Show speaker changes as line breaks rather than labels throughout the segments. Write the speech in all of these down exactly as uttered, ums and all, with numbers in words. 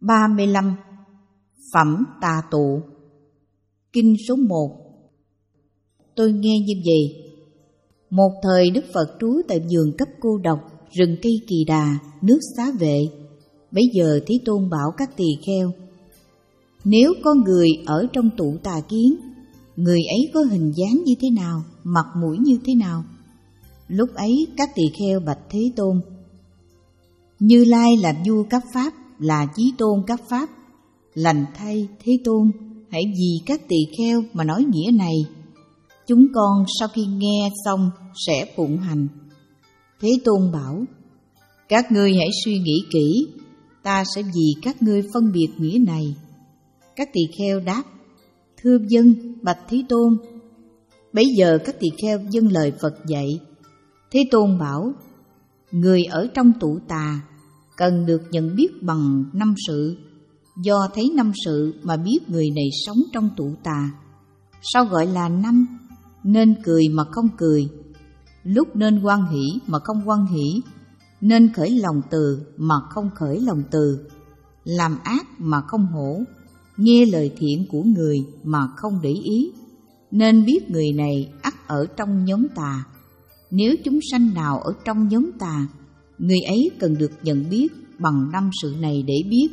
ba mươi lăm. Phẩm Tà Tụ. Kinh số một. Tôi nghe như vậy. Một thời Đức Phật trú tại vườn cấp cô độc, rừng cây Kỳ Đà, nước Xá Vệ. Bấy giờ Thế Tôn bảo các tỳ kheo: nếu có người ở trong tụ tà kiến, người ấy có hình dáng như thế nào, mặt mũi như thế nào? Lúc ấy các tỳ kheo bạch Thế Tôn: Như Lai là vua các pháp, là chí tôn các pháp. Lành thay Thế Tôn, hãy vì các tỳ kheo mà nói nghĩa này. Chúng con sau khi nghe xong sẽ phụng hành. Thế Tôn bảo: các ngươi hãy suy nghĩ kỹ, ta sẽ vì các ngươi phân biệt nghĩa này. Các tỳ kheo đáp: thưa vâng, bạch Thế Tôn. Bấy giờ các tỳ kheo vâng lời Phật dạy. Thế Tôn bảo: người ở trong tụ tà cần được nhận biết bằng năm sự. Do thấy năm sự mà biết người này sống trong tụ tà. Sao gọi là năm? Nên cười mà không cười, lúc nên hoan hỷ mà không hoan hỷ, nên khởi lòng từ mà không khởi lòng từ, làm ác mà không hổ, nghe lời thiện của người mà không để ý, nên biết người này ắt ở trong nhóm tà. Nếu chúng sanh nào ở trong nhóm tà, người ấy cần được nhận biết bằng năm sự này để biết.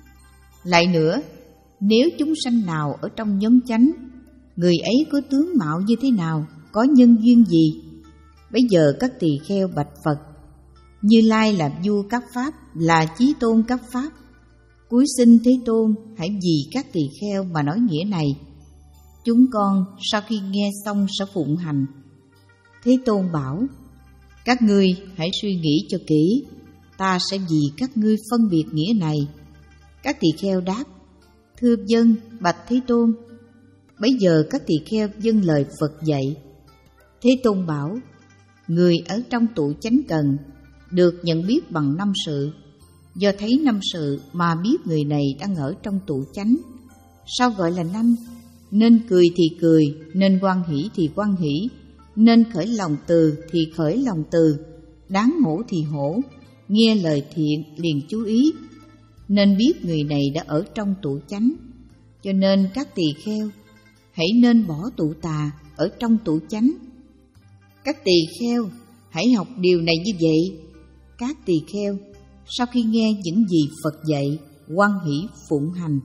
Lại nữa, nếu chúng sanh nào ở trong nhóm chánh, người ấy có tướng mạo như thế nào, có nhân duyên gì? Bây giờ các tỳ kheo bạch Phật: Như Lai là vua các pháp, là chí tôn các pháp. Cúi xin Thế Tôn, hãy vì các tỳ kheo mà nói nghĩa này. Chúng con sau khi nghe xong sẽ phụng hành. Thế Tôn bảo: các ngươi hãy suy nghĩ cho kỹ, ta sẽ vì các ngươi phân biệt nghĩa này. Các tỳ kheo đáp: thưa vâng, bạch Thế Tôn. Bấy giờ các tỳ kheo vâng lời Phật dạy. Thế Tôn bảo: người ở trong tụ chánh cần được nhận biết bằng năm sự. Do thấy năm sự mà biết người này đang ở trong tụ chánh. Sao gọi là năm? Nên cười thì cười, nên hoan hỷ thì hoan hỷ, nên khởi lòng từ thì khởi lòng từ, đáng hổ thì hổ, nghe lời thiện liền chú ý, nên biết người này đã ở trong tụ chánh. Cho nên các tỳ kheo hãy nên bỏ tụ tà, ở trong tụ chánh. Các tỳ kheo hãy học điều này như vậy. Các tỳ kheo sau khi nghe những gì Phật dạy, hoan hỷ phụng hành.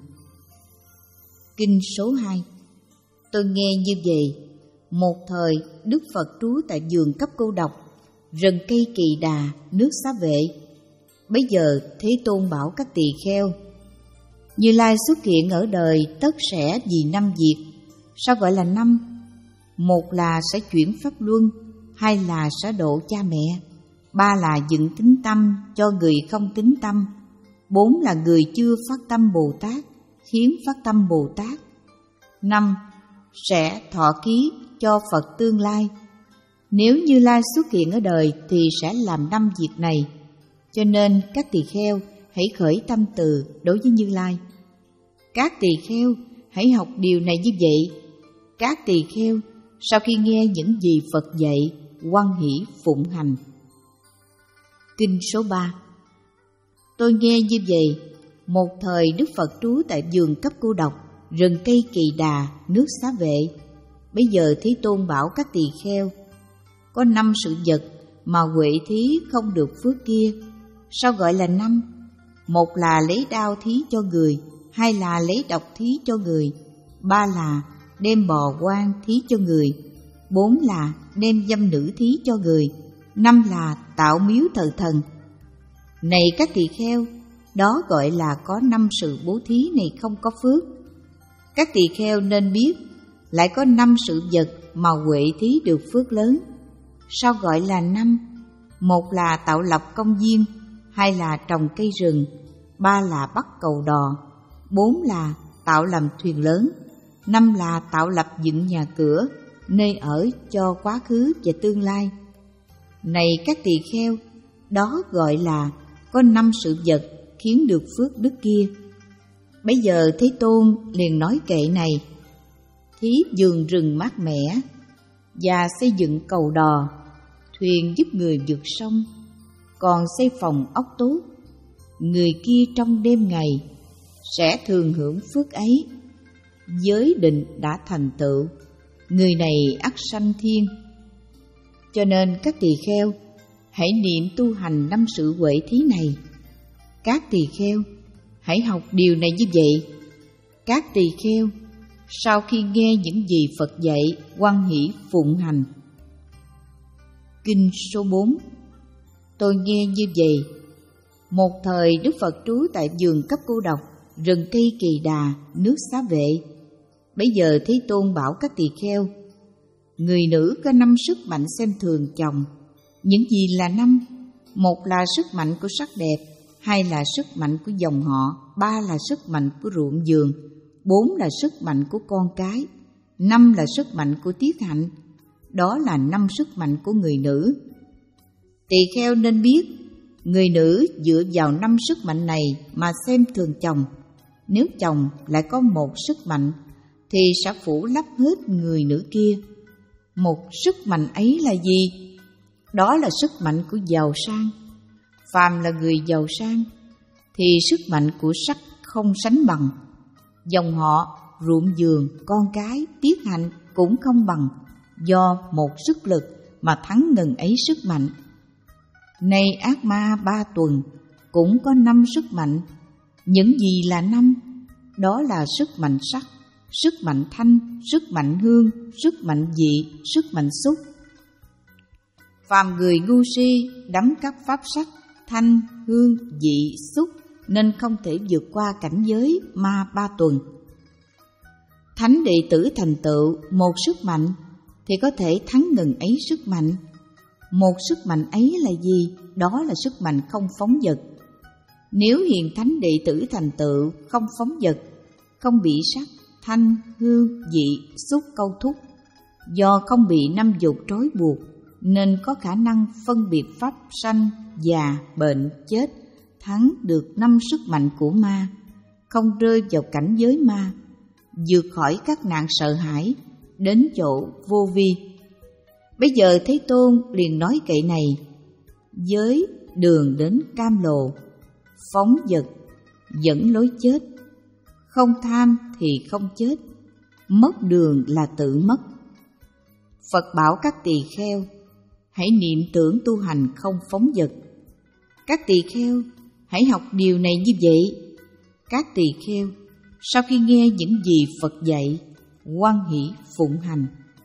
Kinh số hai. Tôi nghe như vậy. Một thời Đức Phật trú tại vườn cấp cô độc, rừng cây Kỳ Đà, nước Xá Vệ. Bấy giờ Thế Tôn bảo các tỳ kheo: Như Lai xuất hiện ở đời tất sẽ vì năm việc. Sao gọi là năm? Một là sẽ chuyển pháp luân, hai là sẽ độ cha mẹ, ba là dựng tín tâm cho người không tín tâm, bốn là người chưa phát tâm Bồ Tát khiến phát tâm Bồ Tát, năm sẽ thọ ký cho Phật tương lai. Nếu Như Lai xuất hiện ở đời thì sẽ làm năm việc này. Cho nên các tỳ kheo hãy khởi tâm từ đối với Như Lai. Các tỳ kheo hãy học điều này như vậy. Các tỳ kheo sau khi nghe những gì Phật dạy, hoan hỷ phụng hành. Kinh số ba. Tôi nghe như vậy. Một thời Đức Phật trú tại vườn cấp cô độc, rừng cây Kỳ Đà, nước Xá Vệ. Bây giờ Thế Tôn bảo các tỳ kheo: có năm sự vật mà huệ thí không được phước kia. Sao gọi là năm? Một là lấy đao thí cho người, hai là lấy độc thí cho người, ba là đem bò quan thí cho người, bốn là đem dâm nữ thí cho người, năm là tạo miếu thờ thần. Này các tỳ kheo, đó gọi là có năm sự bố thí này không có phước. Các tỳ kheo nên biết, lại có năm sự vật mà huệ thí được phước lớn. Sao gọi là năm? Một là tạo lập công viên, hai là trồng cây rừng, ba là bắt cầu đò, bốn là tạo làm thuyền lớn, năm là tạo lập dựng nhà cửa, nơi ở cho quá khứ và tương lai. Này các tỳ kheo, đó gọi là có năm sự vật khiến được phước đức kia. Bây giờ Thế Tôn liền nói kệ này: thí vườn rừng mát mẻ, và xây dựng cầu đò, thuyền giúp người vượt sông, còn xây phòng ốc tốt. Người kia trong đêm ngày sẽ thường hưởng phước ấy. Giới định đã thành tựu, người này ắt sanh thiên. Cho nên các tỳ kheo, hãy niệm tu hành năm sự huệ thí này. Các tỳ kheo, hãy học điều này như vậy. Các tỳ kheo, sau khi nghe những gì Phật dạy, hoan hỷ phụng hành. Kinh số bốn. Tôi nghe như vậy. Một thời Đức Phật trú tại vườn Cấp Cô Độc, rừng cây Kỳ Đà, nước Xá Vệ. Bấy giờ Thế Tôn bảo các tỳ kheo: người nữ có năm sức mạnh xem thường chồng. Những gì là năm? Một là sức mạnh của sắc đẹp, hai là sức mạnh của dòng họ, ba là sức mạnh của ruộng vườn, bốn là sức mạnh của con cái, năm là sức mạnh của tiết hạnh. Đó là năm sức mạnh của người nữ. Tỳ kheo nên biết, người nữ dựa vào năm sức mạnh này mà xem thường chồng. Nếu chồng lại có một sức mạnh thì sẽ phủ lấp hết người nữ kia. Một sức mạnh ấy là gì? Đó là sức mạnh của giàu sang. Phàm là người giàu sang thì sức mạnh của sắc không sánh bằng. Dòng họ, ruộng vườn, con cái, tiết hạnh cũng không bằng, do một sức lực mà thắng ngần ấy sức mạnh. Này ác ma ba tuần cũng có năm sức mạnh. Những gì là năm? Đó là sức mạnh sắc, sức mạnh thanh, sức mạnh hương, sức mạnh vị, sức mạnh xúc. Phàm người ngu si đắm các pháp sắc, thanh, hương, vị, xúc nên không thể vượt qua cảnh giới ma ba tuần. Thánh đệ tử thành tựu một sức mạnh thì có thể thắng ngần ấy sức mạnh. Một sức mạnh ấy là gì? Đó là sức mạnh không phóng dật. Nếu hiền thánh đệ tử thành tựu không phóng dật, không bị sắc, thanh, hương, vị, xúc câu thúc, do không bị năm dục trói buộc nên có khả năng phân biệt pháp sanh, già, bệnh, chết, thắng được năm sức mạnh của ma, không rơi vào cảnh giới ma, vượt khỏi các nạn sợ hãi, đến chỗ vô vi. Bây giờ Thế Tôn liền nói kệ này: giới đường đến cam lồ, phóng dật dẫn lối chết, không tham thì không chết, mất đường là tự mất. Phật bảo các tỳ kheo, hãy niệm tưởng tu hành không phóng dật. Các tỳ kheo, hãy học điều này như vậy. Các tỳ kheo, sau khi nghe những gì Phật dạy, hoan hỷ phụng hành.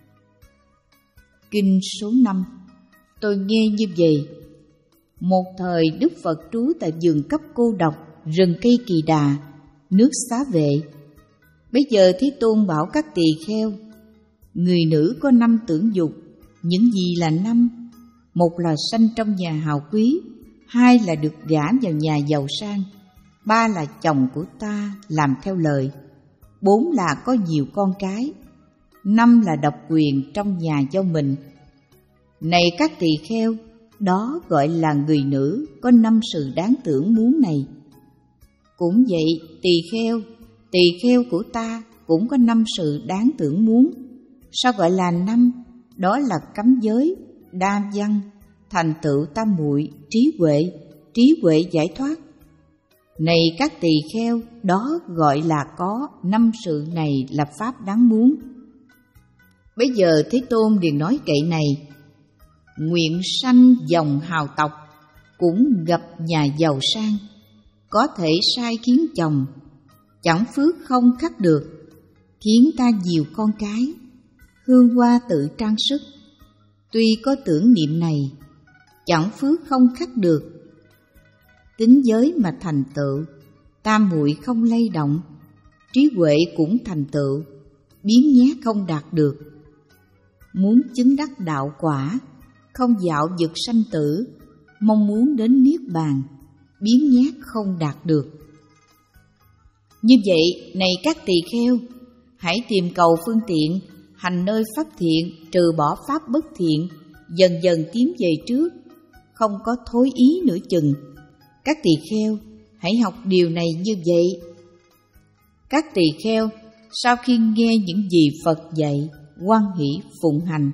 Kinh số năm. Tôi nghe như vậy. Một thời Đức Phật trú tại vườn Cấp Cô Độc, rừng cây Kỳ Đà, nước Xá Vệ. Bây giờ Thế Tôn bảo các tỳ kheo: người nữ có năm tưởng dục. Những gì là năm? Một là sanh trong nhà hào quý, hai là được gả vào nhà giàu sang, ba là chồng của ta làm theo lời, bốn là có nhiều con cái, năm là độc quyền trong nhà cho mình. Này các tỳ kheo, đó gọi là người nữ có năm sự đáng tưởng muốn này. Cũng vậy, tỳ kheo, tỳ kheo của ta cũng có năm sự đáng tưởng muốn. Sao gọi là năm? Đó là cấm giới, đa văn, thành tựu tam muội, trí huệ, trí huệ giải thoát. Này các tỳ kheo, đó gọi là có năm sự này là pháp đáng muốn. Bây giờ Thế Tôn liền nói kệ này: nguyện sanh dòng hào tộc, cũng gặp nhà giàu sang, có thể sai khiến chồng, chẳng phước không khắc được, khiến ta nhiều con cái, hương hoa tự trang sức. Tuy có tưởng niệm này, chẳng phước không khắc được. Tính giới mà thành tựu, tam muội không lay động, trí huệ cũng thành tựu, biến nhát không đạt được. Muốn chứng đắc đạo quả, không dạo vực sanh tử, mong muốn đến niết bàn, biến nhát không đạt được. Như vậy, này các tỳ kheo, hãy tìm cầu phương tiện, hành nơi pháp thiện, trừ bỏ pháp bất thiện, dần dần tiến về trước, không có thối ý nửa chừng. Các tỳ kheo, hãy học điều này như vậy. Các tỳ kheo, sau khi nghe những gì Phật dạy, hoan hỷ phụng hành.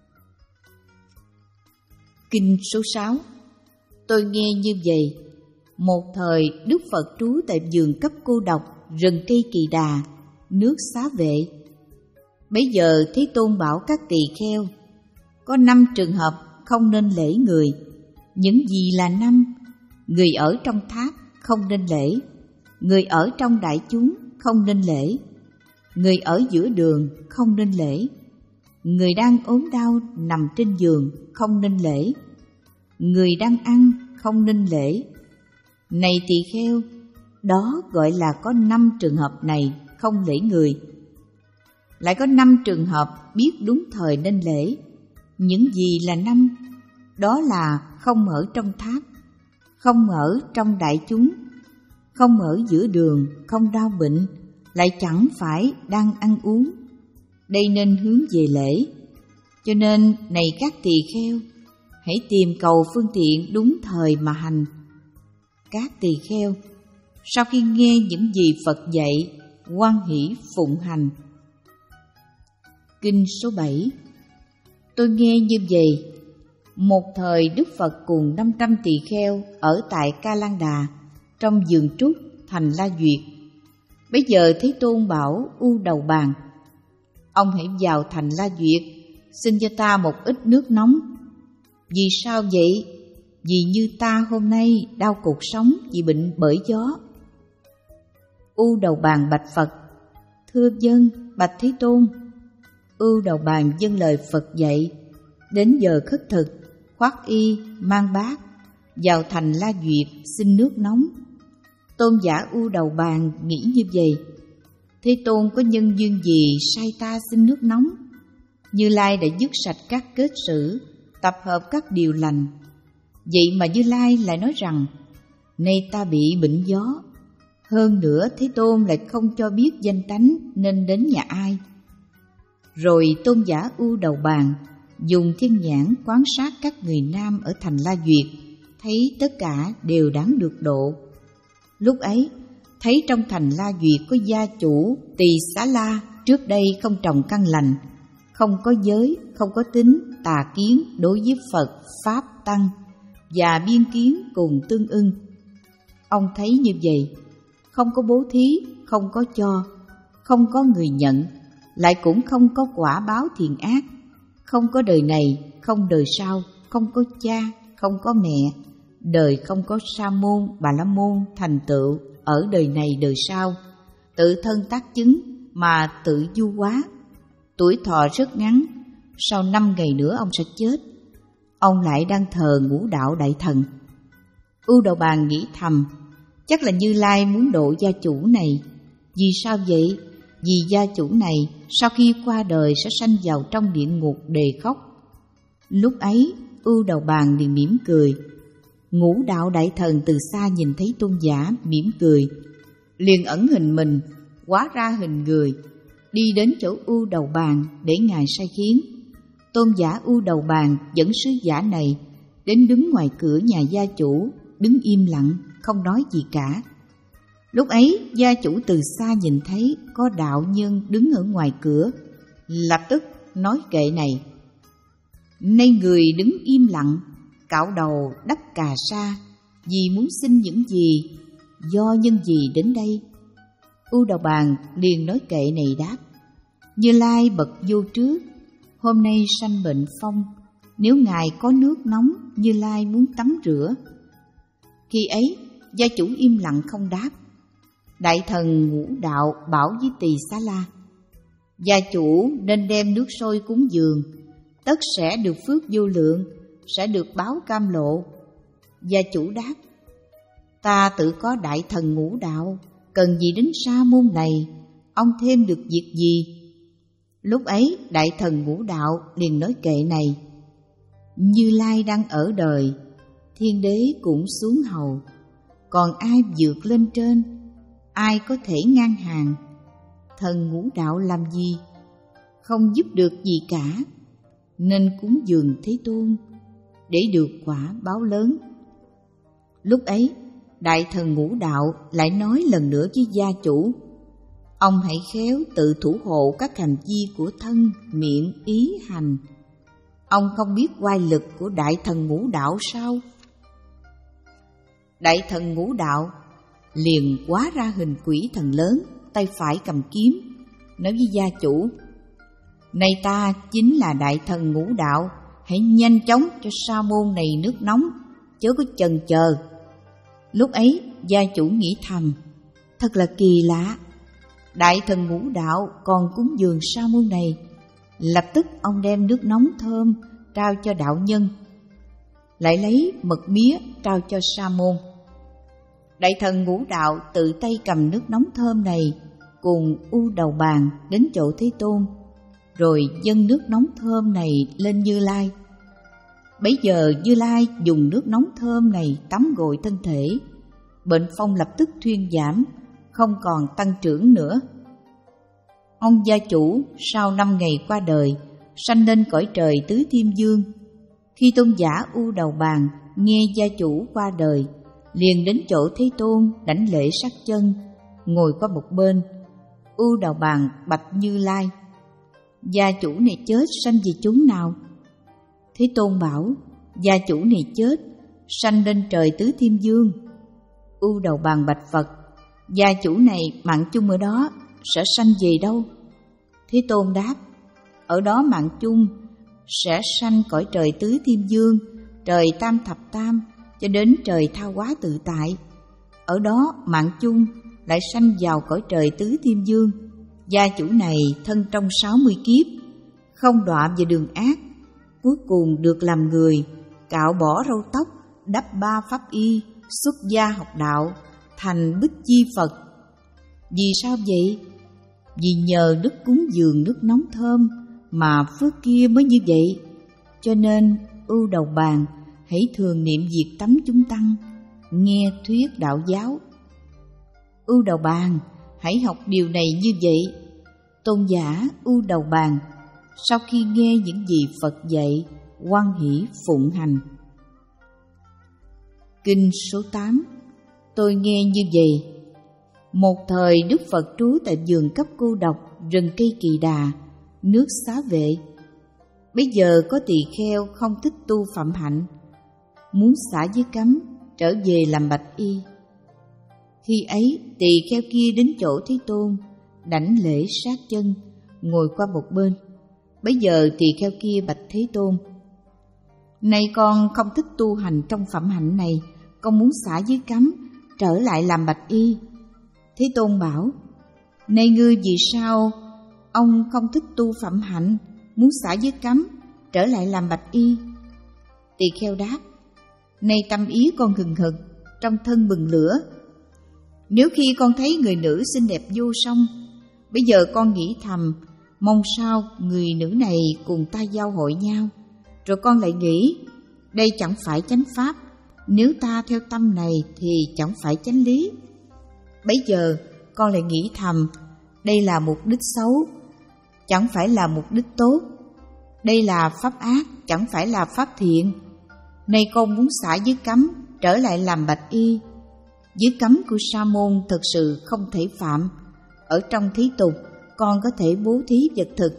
Kinh số sáu. Tôi nghe như vậy. Một thời Đức Phật trú tại vườn cấp cô độc, rừng cây Kỳ Đà, nước Xá Vệ. Bấy giờ Thế Tôn bảo các tỳ kheo, có năm trường hợp không nên lễ người. Những gì là năm? Người ở trong tháp không nên lễ, người ở trong đại chúng không nên lễ, người ở giữa đường không nên lễ, người đang ốm đau nằm trên giường không nên lễ, người đang ăn không nên lễ. Này tỳ kheo, đó gọi là có năm trường hợp này không lễ người. Lại có năm trường hợp biết đúng thời nên lễ. Những gì là năm? Đó là không ở trong tháp, không ở trong đại chúng, không ở giữa đường, không đau bệnh, lại chẳng phải đang ăn uống. Đây nên hướng về lễ. Cho nên, này các tỳ kheo, hãy tìm cầu phương tiện đúng thời mà hành. Các tỳ kheo, sau khi nghe những gì Phật dạy, hoan hỷ phụng hành. Kinh số bảy. Tôi nghe như vậy. Một thời Đức Phật cùng năm trăm tỳ kheo ở tại Ca Lan Đà, trong vườn trúc thành La Duyệt. Bây giờ Thế Tôn bảo U Đầu Bàn, ông hãy vào thành La Duyệt, xin cho ta một ít nước nóng. Vì sao vậy? Vì như ta hôm nay đau cuộc sống vì bệnh bởi gió. U Đầu Bàn bạch Phật, thưa vâng, bạch Thế Tôn. U Đầu Bàn vâng lời Phật dạy. Đến giờ khất thực, khoác y, mang bát, vào thành La Duyệt xin nước nóng. Tôn giả U Đầu Bàn nghĩ như vậy: Thế Tôn có nhân duyên gì sai ta xin nước nóng? Như Lai đã dứt sạch các kết sử, tập hợp các điều lành. Vậy mà Như Lai lại nói rằng: nay ta bị bệnh gió. Hơn nữa Thế Tôn lại không cho biết danh tánh nên đến nhà ai. Rồi tôn giả U Đầu Bàn dùng thiên nhãn quan sát các người nam ở thành La Duyệt, thấy tất cả đều đáng được độ. Lúc ấy, thấy trong thành La Duyệt có gia chủ Tỳ Xá La trước đây không trồng căn lành, không có giới, không có tính, tà kiến đối với Phật, Pháp, Tăng và biên kiến cùng tương ưng. Ông thấy như vậy, không có bố thí, không có cho, không có người nhận, lại cũng không có quả báo thiện ác, không có đời này, không đời sau, không có cha, không có mẹ, đời không có sa môn, bà la môn thành tựu ở đời này đời sau, tự thân tác chứng mà tự du hóa, tuổi thọ rất ngắn, sau năm ngày nữa ông sẽ chết. Ông lại đang thờ Ngũ Đạo Đại Thần. U Đầu Bàn nghĩ thầm, chắc là Như Lai muốn độ gia chủ này. Vì sao vậy? Vì gia chủ này sau khi qua đời sẽ sanh vào trong địa ngục đề khóc. Lúc ấy U Đầu Bàn liền mỉm cười. Ngũ Đạo Đại Thần từ xa nhìn thấy tôn giả mỉm cười, liền ẩn hình mình, hóa ra hình người, đi đến chỗ U Đầu Bàn để ngài sai khiến. Tôn giả U Đầu Bàn dẫn sứ giả này đến đứng ngoài cửa nhà gia chủ, đứng im lặng, không nói gì cả. Lúc ấy gia chủ từ xa nhìn thấy có đạo nhân đứng ở ngoài cửa, lập tức nói kệ này: nay người đứng im lặng, cạo đầu đắp cà sa, vì muốn xin những gì, do nhân gì đến đây? U Đầu Bàn liền nói kệ này đáp: Như Lai bậc vô trước, hôm nay sanh bệnh phong, nếu ngài có nước nóng, Như Lai muốn tắm rửa. Khi ấy gia chủ im lặng không đáp. Đại thần Ngũ Đạo bảo với Tỳ Xá La: gia chủ nên đem nước sôi cúng dường, tất sẽ được phước vô lượng, sẽ được báo cam lộ. Gia chủ đáp: ta tự có đại thần Ngũ Đạo, cần gì đến sa môn này, ông thêm được việc gì? Lúc ấy đại thần Ngũ Đạo liền nói kệ này: Như Lai đang ở đời, thiên đế cũng xuống hầu, còn ai vượt lên trên, ai có thể ngang hàng? Thần Ngũ Đạo làm gì? Không giúp được gì cả, nên cúng dường Thế Tôn để được quả báo lớn. Lúc ấy đại thần Ngũ Đạo lại nói lần nữa với gia chủ: ông hãy khéo tự thủ hộ các hành vi của thân, miệng, ý, hành. Ông không biết oai lực của đại thần Ngũ Đạo sao? Đại thần Ngũ Đạo liền hóa ra hình quỷ thần lớn, tay phải cầm kiếm, nói với gia chủ: "Này ta chính là đại thần Ngũ Đạo, hãy nhanh chóng cho sa môn này nước nóng, chớ có chần chờ." Lúc ấy gia chủ nghĩ thầm: thật là kỳ lạ, đại thần Ngũ Đạo còn cúng dường sa môn này. Lập tức ông đem nước nóng thơm trao cho đạo nhân, lại lấy mật mía trao cho sa môn. Đại thần Ngũ Đạo tự tay cầm nước nóng thơm này cùng U Đầu Bàn đến chỗ Thế Tôn, rồi dâng nước nóng thơm này lên Như Lai. Bấy giờ Như Lai dùng nước nóng thơm này tắm gội thân thể, bệnh phong lập tức thuyên giảm, không còn tăng trưởng nữa. Ông gia chủ sau năm ngày qua đời, sanh lên cõi trời Tứ Thiên Dương. Khi tôn giả U Đầu Bàn nghe gia chủ qua đời, liền đến chỗ Thế Tôn đảnh lễ sát chân, ngồi qua một bên. U Đầu Bàn bạch Như Lai: gia chủ này chết sanh về chốn nào? Thế Tôn bảo: gia chủ này chết sanh lên trời Tứ Thiên Dương. U Đầu Bàn bạch Phật: gia chủ này mạng chung ở đó, sẽ sanh về đâu? Thế Tôn đáp: ở đó mạng chung sẽ sanh cõi trời Tứ Thiên Dương, trời Tam Thập Tam, cho đến trời Tha Hóa Tự Tại. Ở đó mạng chung lại sanh vào cõi trời Tứ Thiên Dương. Gia chủ này thân trong sáu mươi kiếp, không đọa về đường ác, cuối cùng được làm người, cạo bỏ râu tóc, đắp ba pháp y, xuất gia học đạo, thành Bích Chi Phật. Vì sao vậy? Vì nhờ đức cúng dường nước nóng thơm mà phước kia mới như vậy. Cho nên U Đầu Bàn hãy thường niệm việc tắm chúng tăng, nghe thuyết đạo giáo. U Đầu Bàn hãy học điều này như vậy. Tôn giả U Đầu Bàn sau khi nghe những gì Phật dạy, hoan hỷ phụng hành. Kinh số tám. Tôi nghe như vậy: một thời Đức Phật trú tại vườn Cấp Cô Độc, rừng cây Kỳ Đà, nước Xá Vệ. Bây giờ có tỳ kheo không thích tu phạm hạnh, muốn xả giới cấm, trở về làm bạch y. Khi ấy tỳ kheo kia đến chỗ Thế Tôn, đảnh lễ sát chân, ngồi qua một bên. Bấy giờ tỳ kheo kia bạch Thế Tôn: này con không thích tu hành trong phạm hạnh này, con muốn xả giới cấm, trở lại làm bạch y. Thế Tôn bảo: này ngươi vì sao ông không thích tu phạm hạnh, muốn xả giới cấm, trở lại làm bạch y? Tỳ kheo đáp: này tâm ý con hừng hực, trong thân bừng lửa. Nếu khi con thấy người nữ xinh đẹp vô song, bây giờ con nghĩ thầm, mong sao người nữ này cùng ta giao hội nhau. Rồi con lại nghĩ, đây chẳng phải chánh pháp, nếu ta theo tâm này thì chẳng phải chánh lý. Bấy giờ con lại nghĩ thầm, đây là mục đích xấu, chẳng phải là mục đích tốt. Đây là pháp ác, chẳng phải là pháp thiện. Nay con muốn xả giới cấm, trở lại làm bạch y. Giới cấm của sa môn thực sự không thể phạm. Ở trong thí tục, con có thể bố thí vật thực.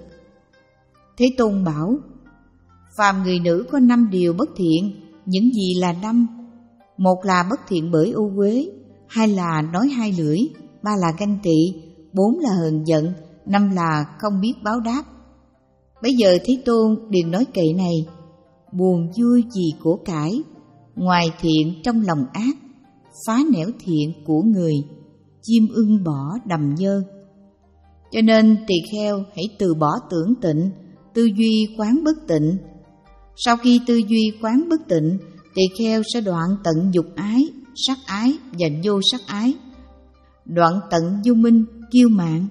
Thế Tôn bảo: phàm người nữ có năm điều bất thiện. Những gì là năm? Một là bất thiện bởi ô uế, hai là nói hai lưỡi, ba là ganh tị, bốn là hờn giận, năm là không biết báo đáp. Bây giờ Thế Tôn liền nói kệ này: buồn vui vì của cải, ngoài thiện trong lòng ác, phá nẻo thiện của người, chim ưng bỏ đầm nhơ. Cho nên tỳ kheo hãy từ bỏ tưởng tịnh, tư duy quán bất tịnh. Sau khi tư duy quán bất tịnh, tỳ kheo sẽ đoạn tận dục ái, sắc ái và vô sắc ái, đoạn tận vô minh, kiêu mạn.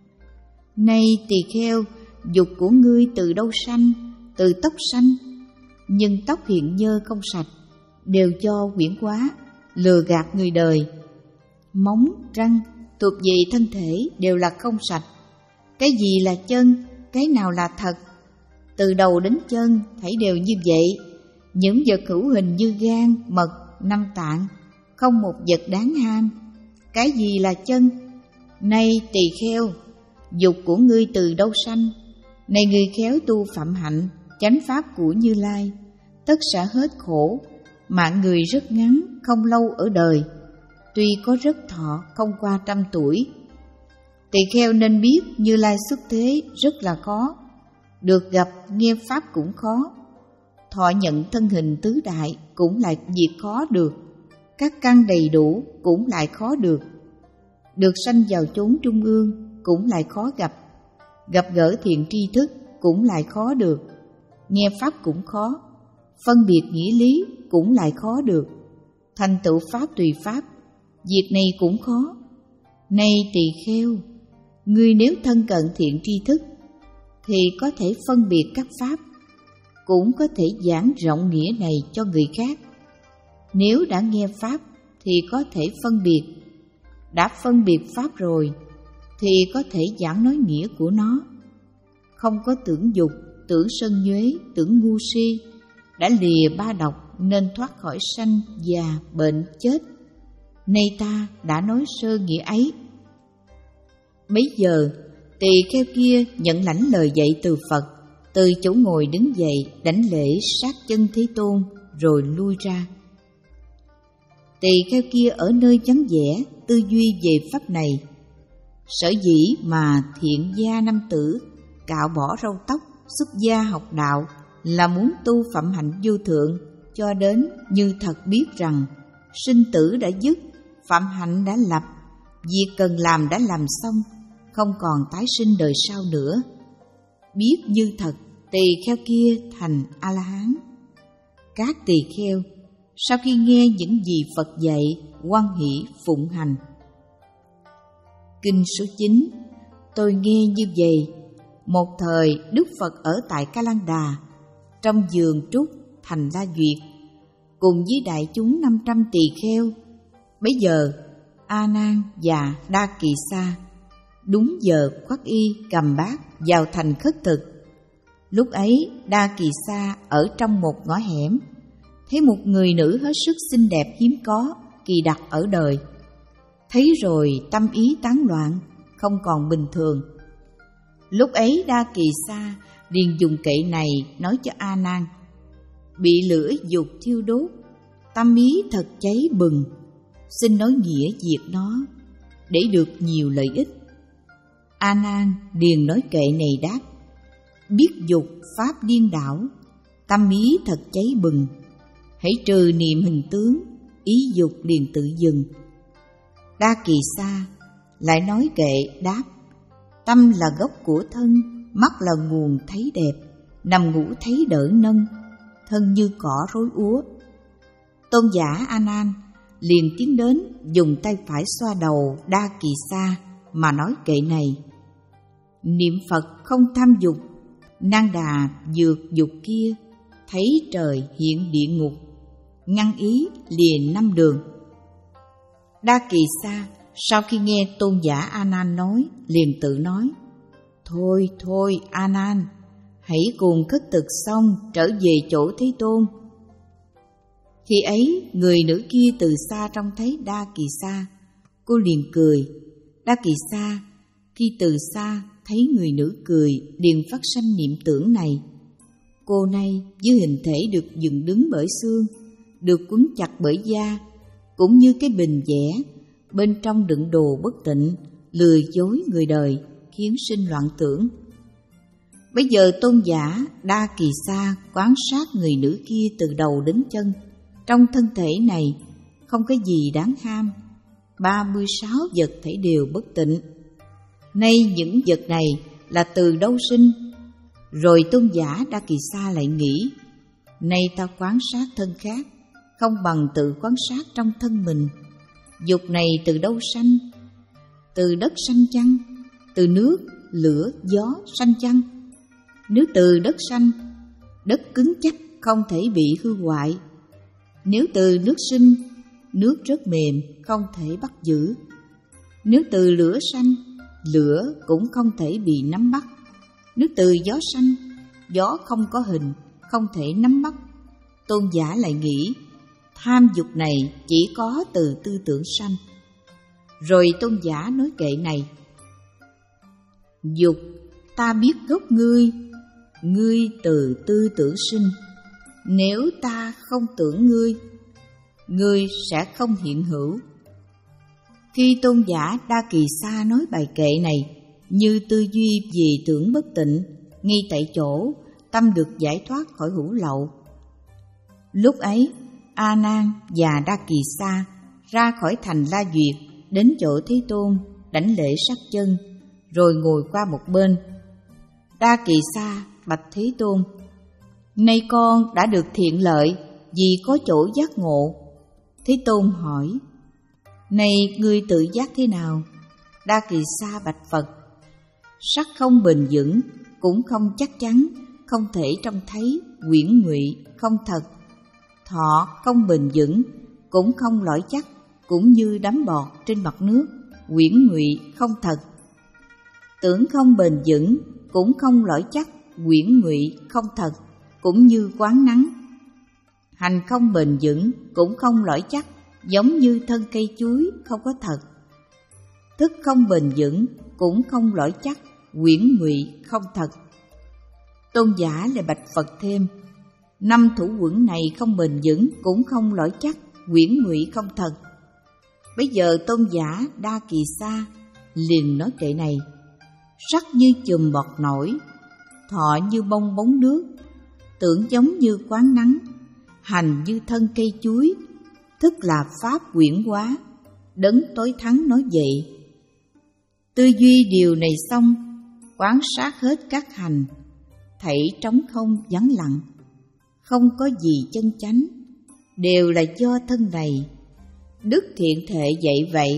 Nay tỳ kheo, dục của ngươi từ đâu sanh? Từ tóc sanh. Nhưng tóc hiện nhơ không sạch, đều do huyễn hóa, lừa gạt người đời. Móng, răng thuộc về thân thể đều là không sạch. Cái gì là chân, cái nào là thật? Từ đầu đến chân thảy đều như vậy. Những vật hữu hình như gan, mật, năm tạng, không một vật đáng ham. Cái gì là chân? Nay tỳ kheo, dục của ngươi từ đâu sanh? Này người khéo tu phạm hạnh, chánh pháp của Như Lai, tất sẽ hết khổ, Mạng người rất ngắn, không lâu ở đời, tuy có rất thọ không qua trăm tuổi. Tỳ kheo nên biết Như Lai xuất thế rất là khó, được gặp nghe pháp cũng khó, thọ nhận thân hình tứ đại cũng lại việc khó được, các căn đầy đủ cũng lại khó được, được sanh vào chốn trung ương cũng lại khó gặp, gặp gỡ thiện tri thức cũng lại khó được, nghe pháp cũng khó, phân biệt nghĩa lý cũng lại khó được, thành tựu pháp tùy pháp, việc này cũng khó. Này tỳ kheo, ngươi nếu thân cận thiện tri thức thì có thể phân biệt các pháp, cũng có thể giảng rộng nghĩa này cho người khác. Nếu đã nghe pháp thì có thể phân biệt, đã phân biệt pháp rồi thì có thể giảng nói nghĩa của nó. Không có tưởng dục, tưởng sân nhuế, tưởng ngu si, đã lìa ba độc nên thoát khỏi sanh, già, bệnh, chết. Nay ta đã nói sơ nghĩa ấy. Bấy giờ tỳ kheo kia nhận lãnh lời dạy từ Phật, từ chỗ ngồi đứng dậy đảnh lễ sát chân Thế Tôn rồi lui ra. Tỳ kheo kia ở nơi vắng vẻ tư duy về pháp này. Sở dĩ mà thiện gia nam tử cạo bỏ râu tóc, xuất gia học đạo là muốn tu phẩm hạnh vô thượng, cho đến như thật biết rằng sinh tử đã dứt, phạm hạnh đã lập, việc cần làm đã làm xong, không còn tái sinh đời sau nữa. Biết như thật, tỳ kheo kia thành A-la-hán. Các tỳ kheo sau khi nghe những gì Phật dạy, hoan hỷ phụng hành. Kinh số chín. Tôi nghe như vậy: một thời Đức Phật ở tại Ca Lan Đà, trong vườn trúc thành La Duyệt, cùng với đại chúng năm trăm tỳ kheo. Bấy giờ A Nan và Đa Kỳ Sa đúng giờ khoác y cầm bát vào thành khất thực. Lúc ấy Đa Kỳ Sa ở trong một ngõ hẻm, thấy một người nữ hết sức xinh đẹp hiếm có, kỳ đặc ở đời. Thấy rồi tâm ý tán loạn, không còn bình thường. Lúc ấy Đa Kỳ Sa liền dùng kệ này nói cho A Nan: bị lửa dục thiêu đốt, tâm ý thật cháy bừng, xin nói nghĩa diệt nó để được nhiều lợi ích. A Nan liền nói kệ này đáp: biết dục pháp điên đảo, tâm ý thật cháy bừng, hãy trừ niệm hình tướng, ý dục liền tự dừng. Đa Kỳ Sa lại nói kệ đáp: tâm là gốc của thân, mắt là nguồn thấy đẹp, nằm ngủ thấy đỡ nâng, thân như cỏ rối úa. Tôn giả A Nan liền tiến đến, dùng tay phải xoa đầu Đa Kỳ Sa mà nói kệ này: niệm Phật không tham dục, nan đà dược dục kia, thấy trời hiện địa ngục, ngăn ý liền năm đường. Đa Kỳ Sa sau khi nghe tôn giả A Nan nói, liền tự nói: thôi thôi A Nan, hãy cùng khất thực xong trở về chỗ Thế Tôn. Khi ấy người nữ kia từ xa trông thấy Đa Kỳ Sa, cô liền cười. Đa Kỳ Sa khi từ xa thấy người nữ cười, liền phát sanh niệm tưởng này: cô này với hình thể được dựng đứng bởi xương, được quấn chặt bởi da, cũng như cái bình vẽ, bên trong đựng đồ bất tịnh, lừa dối người đời, khiến sinh loạn tưởng. Bây giờ tôn giả Đa Kỳ Sa quan sát người nữ kia từ đầu đến chân. Trong thân thể này không có gì đáng ham, ba mươi sáu vật thể đều bất tịnh. Nay những vật này là từ đâu sinh? Rồi tôn giả Đa Kỳ Sa lại nghĩ: nay ta quan sát thân khác, không bằng tự quan sát trong thân mình. Dục này từ đâu sanh? Từ đất sanh chăng? Từ nước, lửa, gió sanh chăng? Nếu từ đất sanh, đất cứng chắc không thể bị hư hoại. Nếu từ nước sinh, nước rất mềm không thể bắt giữ. Nếu từ lửa sanh, lửa cũng không thể bị nắm bắt. Nếu từ gió sanh, gió không có hình, không thể nắm bắt. Tôn giả lại nghĩ: tham dục này chỉ có từ tư tưởng sanh. Rồi tôn giả nói kệ này: dục ta biết gốc ngươi, ngươi từ tư tưởng sinh. Nếu ta không tưởng ngươi, ngươi sẽ không hiện hữu. Khi tôn giả Đa Kỳ Sa nói bài kệ này, như tư duy vì tưởng bất tịnh, ngay tại chỗ, tâm được giải thoát khỏi hữu lậu. Lúc ấy, A Nan và Đa Kỳ Sa ra khỏi thành La Duyệt, đến chỗ Thế Tôn, đảnh lễ sát chân, rồi ngồi qua một bên. Đa Kỳ Sa bạch Thế Tôn: nay con đã được thiện lợi vì có chỗ giác ngộ. Thế Tôn hỏi: này ngươi tự giác thế nào? Đa Kỳ Sa bạch Phật: sắc không bền vững, cũng không chắc chắn, không thể trông thấy, quyển ngụy, không thật. Thọ không bền vững, cũng không lõi chắc, cũng như đám bọt trên mặt nước, quyển ngụy, không thật. Tưởng không bền vững, cũng không lõi chắc, quyển ngụy, không thật, cũng như quán nắng. Hành không bền vững, cũng không lõi chắc, giống như thân cây chuối, không có thật. Thức không bền vững, cũng không lõi chắc, quyển ngụy, không thật. Tôn giả lại bạch Phật thêm: năm thủ quẩn này không bền vững, cũng không lõi chắc, quyển ngụy, không thật. Bây giờ tôn giả Đa Kỳ Sa liền nói kệ này: sắc như chùm bọt nổi, thọ như bong bóng nước, tưởng giống như quán nắng, hành như thân cây chuối, thức là pháp quyển hóa. Đấng tối thắng nói vậy. Tư duy điều này xong, quán sát hết các hành, thảy trống không vắng lặng, không có gì chân chánh, đều là do thân này. Đức Thiện Thệ dạy vậy: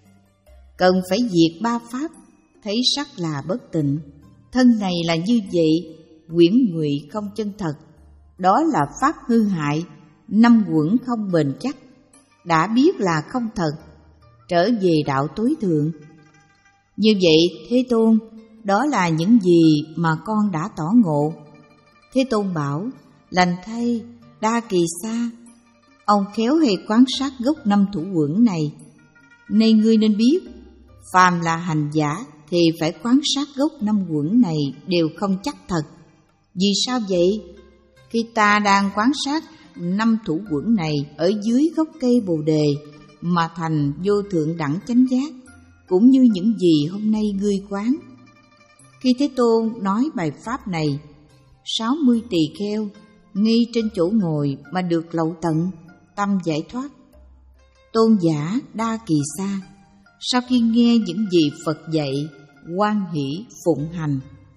cần phải diệt ba pháp, thấy sắc là bất tịnh, thân này là như vậy, quyển ngụy không chân thật, đó là pháp hư hại, năm quẩn không bền chắc, đã biết là không thật, trở về đạo tối thượng. Như vậy Thế Tôn, đó là những gì mà con đã tỏ ngộ. Thế Tôn bảo: lành thay Đa Kỳ Sa, ông khéo hay quan sát gốc năm thủ quẩn này. Nay ngươi nên biết, phàm là hành giả thì phải quan sát gốc năm quẩn này đều không chắc thật. Vì sao vậy? Khi ta đang quan sát năm thủ quẩn này ở dưới gốc cây Bồ Đề mà thành vô thượng đẳng chánh giác, cũng như những gì hôm nay ngươi quán. Khi Thế Tôn nói bài pháp này, sáu mươi tỳ kheo ngay trên chỗ ngồi mà được lậu tận, tâm giải thoát. Tôn giả Đa Kỳ Sa sau khi nghe những gì Phật dạy, hoan hỷ phụng hành.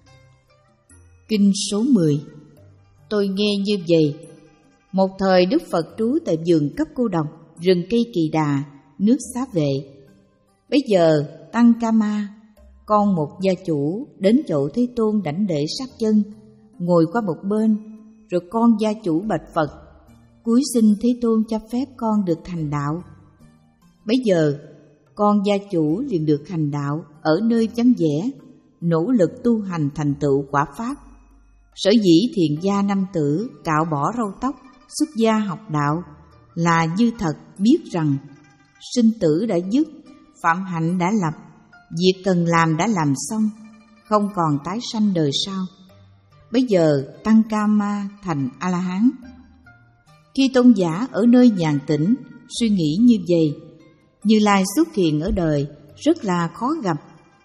Kinh số mười. Tôi nghe như vậy: một thời Đức Phật trú tại vườn Cấp Cô Độc, rừng cây Kỳ Đà, nước Xá Vệ. Bấy giờ Tăng Ca Ma, con một gia chủ, đến chỗ Thế Tôn đảnh lễ sát chân, ngồi qua một bên. Rồi con gia chủ bạch Phật: cúi xin Thế Tôn cho phép con được thành đạo. Bấy giờ con gia chủ liền được hành đạo ở nơi vắng vẻ, nỗ lực tu hành thành tựu quả pháp. Sở dĩ thiền gia nam tử cạo bỏ râu tóc, xuất gia học đạo là như thật biết rằng sinh tử đã dứt, phạm hạnh đã lập, việc cần làm đã làm xong, không còn tái sanh đời sau. Bây giờ Tăng Ca Ma thành A-la-hán. Khi tôn giả ở nơi nhàn tĩnh suy nghĩ như vậy, Như Lai xuất hiện ở đời rất là khó gặp.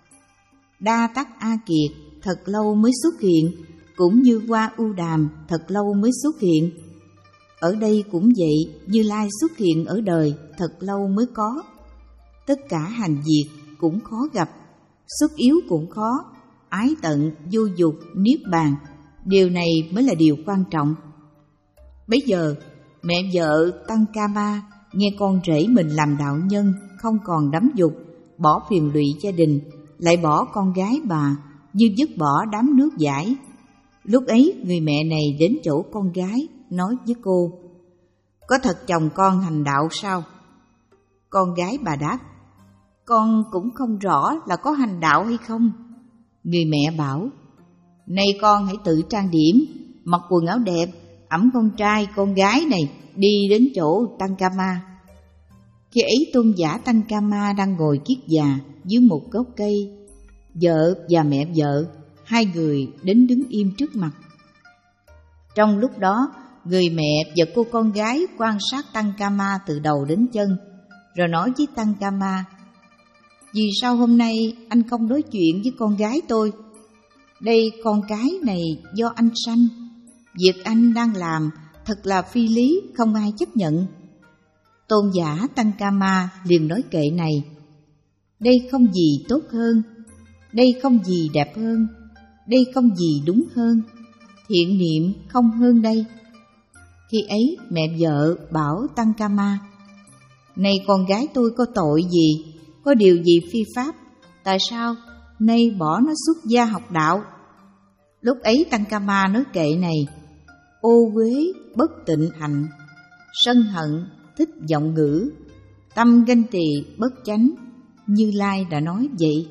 Đa Tắc A Kiệt thật lâu mới xuất hiện, cũng như Hoa U Đàm thật lâu mới xuất hiện. Ở đây cũng vậy, Như Lai xuất hiện ở đời thật lâu mới có. Tất cả hành diệt cũng khó gặp, xuất yếu cũng khó, ái tận, vô dục, niết bàn, điều này mới là điều quan trọng. Bấy giờ mẹ vợ Tăng Ca Ma nghe con rể mình làm đạo nhân, không còn đắm dục, bỏ phiền lụy gia đình, lại bỏ con gái bà như dứt bỏ đám nước dãi. Lúc ấy người mẹ này đến chỗ con gái, nói với cô: có thật chồng con hành đạo sao? Con gái bà đáp: con cũng không rõ là có hành đạo hay không. Người mẹ bảo: nay con hãy tự trang điểm, mặc quần áo đẹp, ẵm con trai con gái này đi đến chỗ Tăng Ca Ma. Khi ấy tôn giả Tăng Ca Ma đang ngồi kiết già dưới một gốc cây. Vợ và mẹ vợ, hai người đến đứng im trước mặt. Trong lúc đó, người mẹ và cô con gái quan sát Tăng Kama từ đầu đến chân, rồi nói với Tăng Kama: vì sao hôm nay anh không nói chuyện với con gái tôi? Đây, con cái này do anh sanh. Việc anh đang làm thật là phi lý, không ai chấp nhận. Tôn giả Tăng Kama liền nói kệ này: đây không gì tốt hơn, đây không gì đẹp hơn, đây không gì đúng hơn, thiện niệm không hơn đây. Khi ấy mẹ vợ bảo Tăng Kama: này con gái tôi có tội gì, có điều gì phi pháp, tại sao nay bỏ nó xuất gia học đạo? Lúc ấy Tăng Kama nói kệ này: ô uế bất tịnh hạnh, sân hận thích vọng ngữ, tâm ganh tỳ bất chánh, Như Lai đã nói vậy.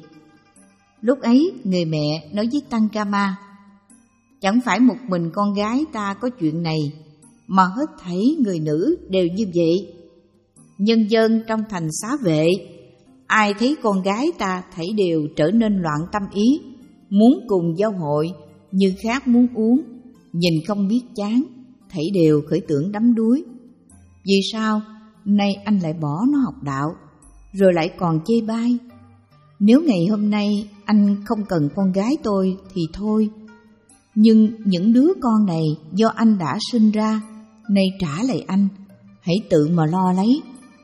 Lúc ấy người mẹ nói với Tăng Kama: chẳng phải một mình con gái ta có chuyện này, mà hết thảy người nữ đều như vậy. Nhân dân trong thành Xá Vệ, ai thấy con gái ta thảy đều trở nên loạn tâm ý, muốn cùng giao hội như khác muốn uống, nhìn không biết chán, thảy đều khởi tưởng đắm đuối. Vì sao nay anh lại bỏ nó học đạo, rồi lại còn chê bai? Nếu ngày hôm nay anh không cần con gái tôi thì thôi, nhưng những đứa con này do anh đã sinh ra, nay trả lại anh, hãy tự mà lo lấy.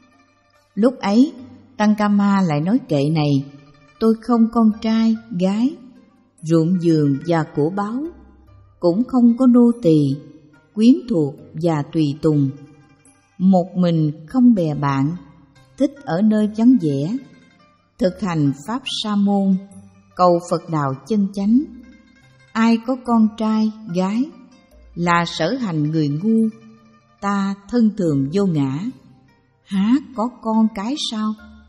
Lúc ấy Tăng Kama lại nói kệ này: tôi không con trai, gái, ruộng vườn và của báu, cũng không có nô tỳ, quyến thuộc và tùy tùng. Một mình không bè bạn, thích ở nơi vắng vẻ, thực hành pháp sa môn, cầu Phật đạo chân chánh. Ai có con trai, gái là sở hành người ngu, ta thân thường vô ngã, há có con cái sao?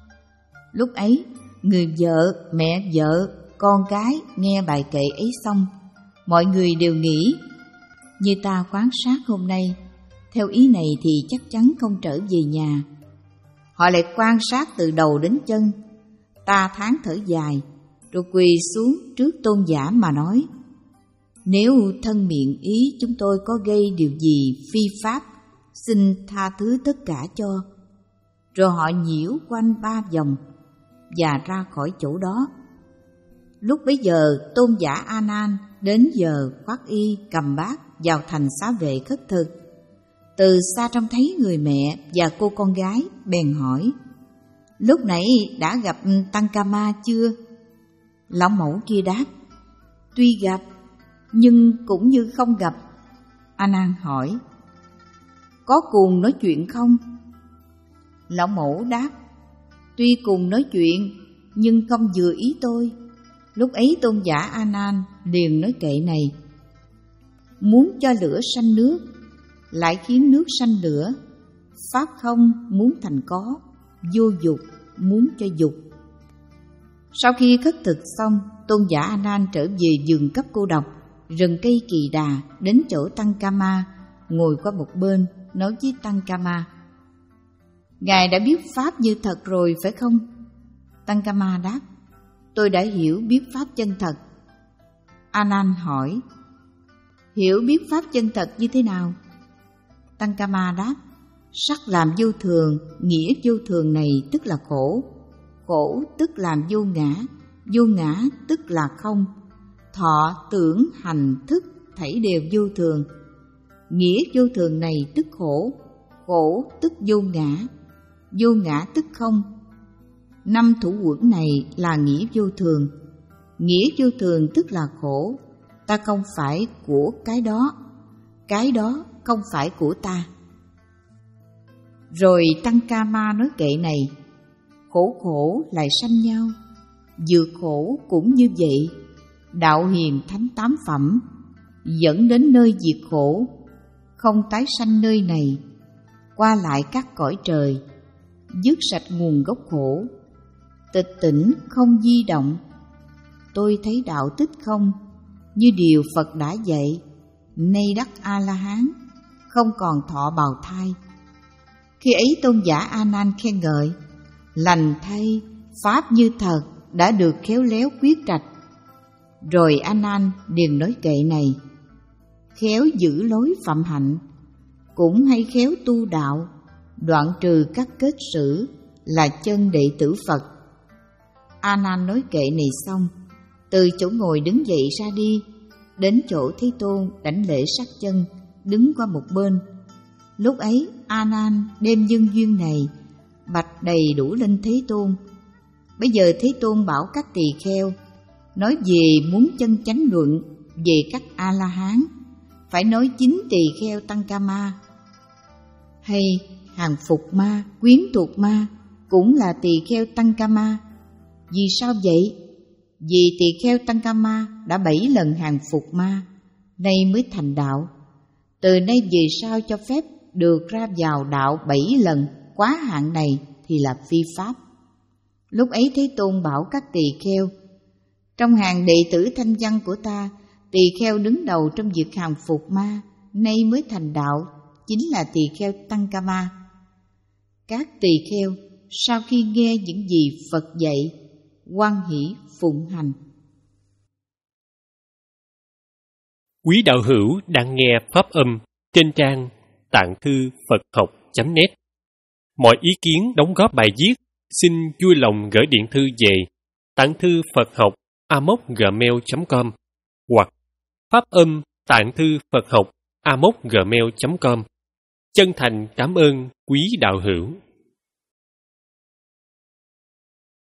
Lúc ấy người vợ, mẹ vợ, con cái nghe bài kệ ấy xong, mọi người đều nghĩ: như ta quan sát hôm nay, theo ý này thì chắc chắn không trở về nhà. Họ lại quan sát từ đầu đến chân. Ta thán thở dài, rồi quỳ xuống trước tôn giả mà nói: nếu thân miệng ý chúng tôi có gây điều gì phi pháp, xin tha thứ tất cả cho. Rồi họ nhiễu quanh ba vòng và ra khỏi chỗ đó. Lúc bấy giờ tôn giả A Nan đến giờ khoác y cầm bát vào thành Xá Vệ khất thực. Từ xa trông thấy người mẹ và cô con gái, bèn hỏi: lúc nãy đã gặp Tăng Kama chưa? Lão mẫu kia đáp: tuy gặp, nhưng cũng như không gặp. A Nan hỏi: có cùng nói chuyện không? Lão mẫu đáp: tuy cùng nói chuyện, nhưng không vừa ý tôi. Lúc ấy tôn giả A Nan liền nói kệ này: muốn cho lửa sanh nước, lại khiến nước sanh lửa. Pháp không muốn thành có, vô dục muốn cho dục. Sau khi khất thực xong, tôn giả A Nan trở về vườn cấp cô độc, rừng cây kỳ đà, đến chỗ Tăng Kama, ngồi qua một bên, nói với Tăng Kama: ngài đã biết pháp như thật rồi phải không? Tăng Kama đáp: tôi đã hiểu biết pháp chân thật. A Nan hỏi: hiểu biết pháp chân thật như thế nào? Tăng Kama đáp: sắc làm vô thường, nghĩa vô thường này tức là khổ, khổ tức làm vô ngã, vô ngã tức là không, thọ tưởng hành thức thảy đều vô thường. Nghĩa vô thường này tức khổ, khổ tức vô ngã, vô ngã tức không. Năm thủ uẩn này là nghĩa vô thường. Nghĩa vô thường tức là khổ, ta không phải của cái đó, cái đó không phải của ta. Rồi Tăng Kama nói kệ này: khổ khổ lại sanh nhau, vượt khổ cũng như vậy. Đạo hiền thánh tám phẩm dẫn đến nơi diệt khổ, không tái sanh nơi này, qua lại các cõi trời, dứt sạch nguồn gốc khổ, tịch tỉnh không di động. Tôi thấy đạo tích không, như điều Phật đã dạy, nay đắc A-la-hán, không còn thọ bào thai. Khi ấy tôn giả A Nan khen ngợi: lành thay, pháp như thật đã được khéo léo quyết trạch. Rồi A Nan liền nói kệ này: khéo giữ lối phạm hạnh, cũng hay khéo tu đạo, đoạn trừ các kết sử, là chân đệ tử Phật. A Nan nói kệ này xong, từ chỗ ngồi đứng dậy ra đi, đến chỗ Thế Tôn đảnh lễ sát chân, đứng qua một bên. Lúc ấy A Nan đem nhân duyên này bạch đầy đủ lên Thế Tôn. Bây giờ Thế Tôn bảo các tỳ kheo nói về muốn chân chánh luận về các A La Hán, phải nói chính tỳ kheo Tăng Ca Ma hay hàng phục ma, quyến thuộc ma cũng là tỳ kheo Tăng Ca Ma. Vì sao vậy? Vì tỳ kheo Tăng Ca Ma đã bảy lần hàng phục ma, nay mới thành đạo. Từ nay về sau cho phép được ra vào đạo bảy lần quá hạn này thì là phi pháp. Lúc ấy Thế Tôn bảo các tỳ kheo, trong hàng đệ tử thanh văn của ta, tỳ kheo đứng đầu trong việc hàng phục ma, nay mới thành đạo, chính là tỳ kheo Tăng Ca Ma. Các tỳ kheo sau khi nghe những gì Phật dạy, hoan hỷ phụng hành.
Quý đạo hữu đang nghe pháp âm trên trang tạng thư Phật học chấm net. Mọi ý kiến đóng góp bài viết xin vui lòng gửi điện thư về tạng thư Phật học a m o c gmail chấm com hoặc pháp âm tạng thư Phật học a m o c gmail chấm com. Chân thành cảm ơn quý đạo hữu.